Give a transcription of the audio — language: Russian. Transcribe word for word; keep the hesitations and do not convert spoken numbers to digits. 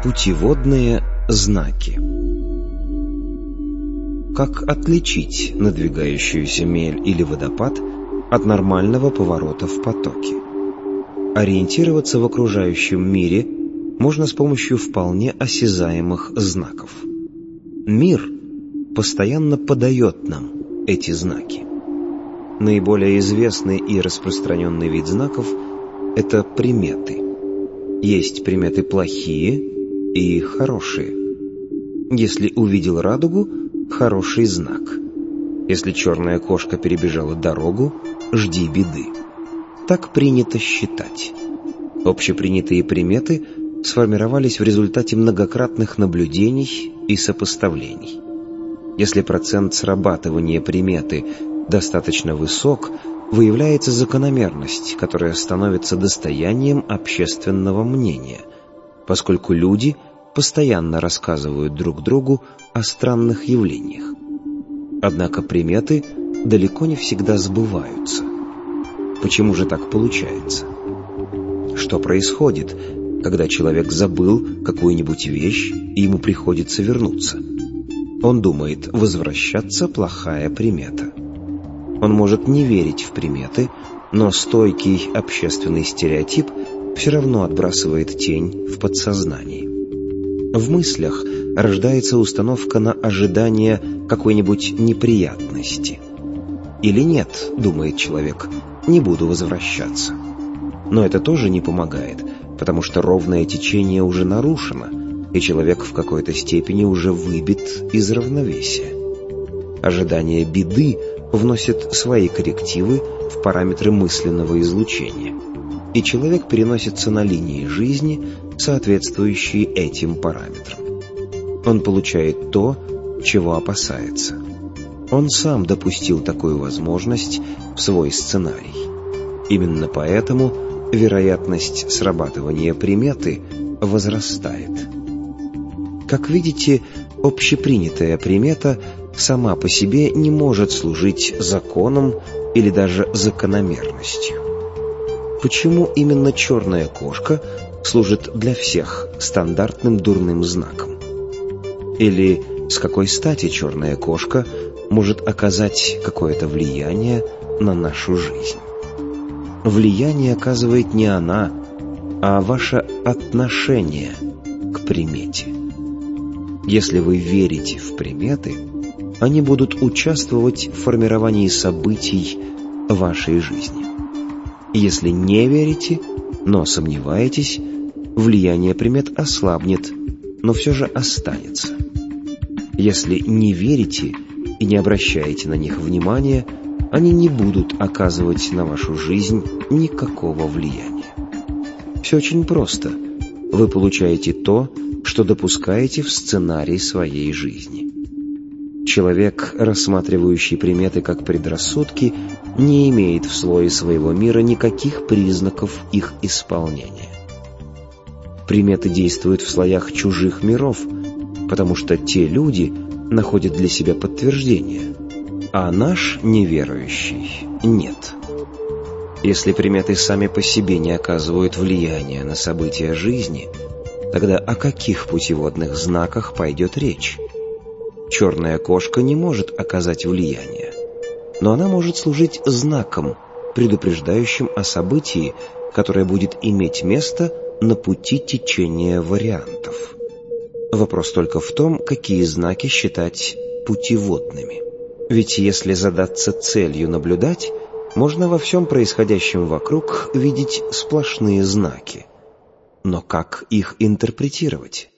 Путеводные знаки. Как отличить надвигающуюся мель или водопад от нормального поворота в потоке? Ориентироваться в окружающем мире можно с помощью вполне осязаемых знаков. Мир постоянно подает нам эти знаки. Наиболее известный и распространенный вид знаков – это приметы. Есть приметы плохие и хорошие. Если увидел радугу – хороший знак. Если черная кошка перебежала дорогу – жди беды. Так принято считать. Общепринятые приметы сформировались в результате многократных наблюдений и сопоставлений. Если процент срабатывания приметы достаточно высок, выявляется закономерность, которая становится достоянием общественного мнения, поскольку люди постоянно рассказывают друг другу о странных явлениях. Однако приметы далеко не всегда сбываются. Почему же так получается? Что происходит, когда человек забыл какую-нибудь вещь, и ему приходится вернуться? Он думает, возвращаться – плохая примета. Он может не верить в приметы, но стойкий общественный стереотип все равно отбрасывает тень в подсознании. В мыслях рождается установка на ожидание какой-нибудь неприятности. Или нет, думает человек, не буду возвращаться. Но это тоже не помогает, потому что ровное течение уже нарушено, и человек в какой-то степени уже выбит из равновесия. Ожидание беды вносит свои коррективы в параметры мысленного излучения, и человек переносится на линии жизни, соответствующие этим параметрам. Он получает то, чего опасается. Он сам допустил такую возможность в свой сценарий. Именно поэтому вероятность срабатывания приметы возрастает. Как видите, общепринятая примета сама по себе не может служить законом или даже закономерностью. Почему именно черная кошка служит для всех стандартным дурным знаком? Или с какой стати черная кошка может оказать какое-то влияние на нашу жизнь? Влияние оказывает не она, а ваше отношение к примете. Если вы верите в приметы, они будут участвовать в формировании событий вашей жизни. Если не верите, но сомневаетесь, влияние примет ослабнет, но все же останется. Если не верите и не обращаете на них внимания, они не будут оказывать на вашу жизнь никакого влияния. Все очень просто. Вы получаете то, что допускаете в сценарий своей жизни. Человек, рассматривающий приметы как предрассудки, не имеет в слое своего мира никаких признаков их исполнения. Приметы действуют в слоях чужих миров, потому что те люди находят для себя подтверждение, а наш неверующий – нет. Если приметы сами по себе не оказывают влияния на события жизни, тогда о каких путеводных знаках пойдет речь? Черная кошка не может оказать влияние, но она может служить знаком, предупреждающим о событии, которое будет иметь место на пути течения вариантов. Вопрос только в том, какие знаки считать путеводными. Ведь если задаться целью наблюдать, можно во всем происходящем вокруг видеть сплошные знаки. Но как их интерпретировать?